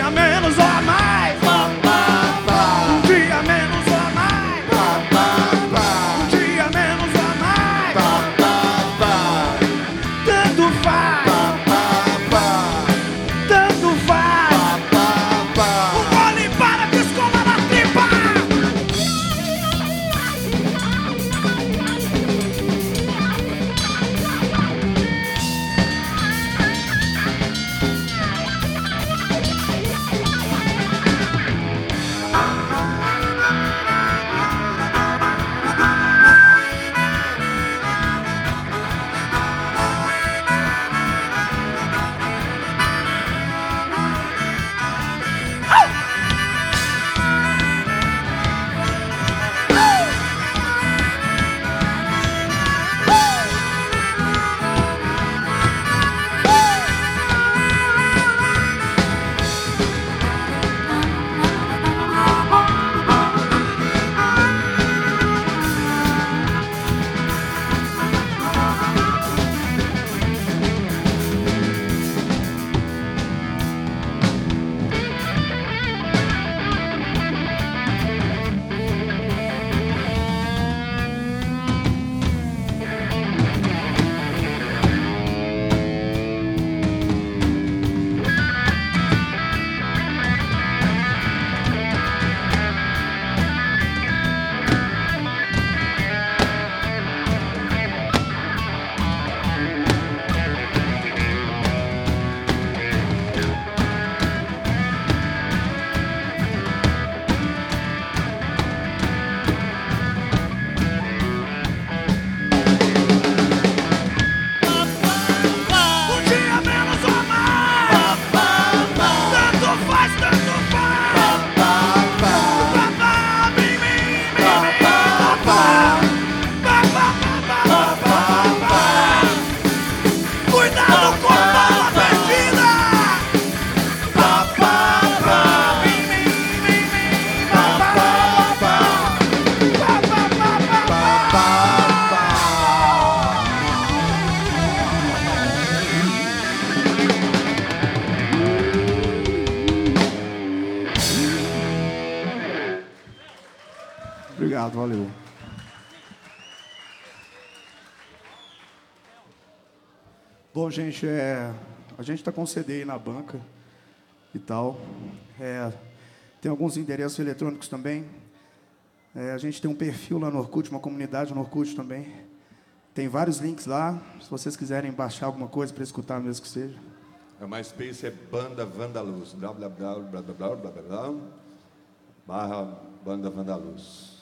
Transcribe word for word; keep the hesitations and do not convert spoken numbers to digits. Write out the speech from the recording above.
dia menos ou a mais. Pá, pá, pá. Um dia menos ou a mais. Pá, pá, pá. Um dia menos ou a mais. Pá, pá, pá. Tanto faz. Pá, pá, pá. Tanto faz. Pá, pá, pá. Um gole para que escova na tripa. Um dia menos ou a mais. Pá, pá, pá. Tanto faz, tanto faz. Pá, pá, pá. Pá, pá, bim, bim, bim, Pá, bim. pá, pá. Pá, pá, pá, pá, Pá, pá, pá. Cuidado com a bala perdida. Pá, pá, pá. Bim, bim, bim, bim. Pá, pá, pá. Pá, pá, pá, pá, Pá, pá. pá, pá. Obrigado, valeu. Bom, gente, é, a gente está com um C D aí na banca e tal. É, tem alguns endereços eletrônicos também. É, a gente tem um perfil lá no Orkut, uma comunidade no Orkut também. Tem vários links lá, se vocês quiserem baixar alguma coisa para escutar mesmo que seja. O MySpace é Banda Vandaluz. Blá, blá, blá, blá, blá, blá, blá, blá, blá, barra Banda Vandaluz.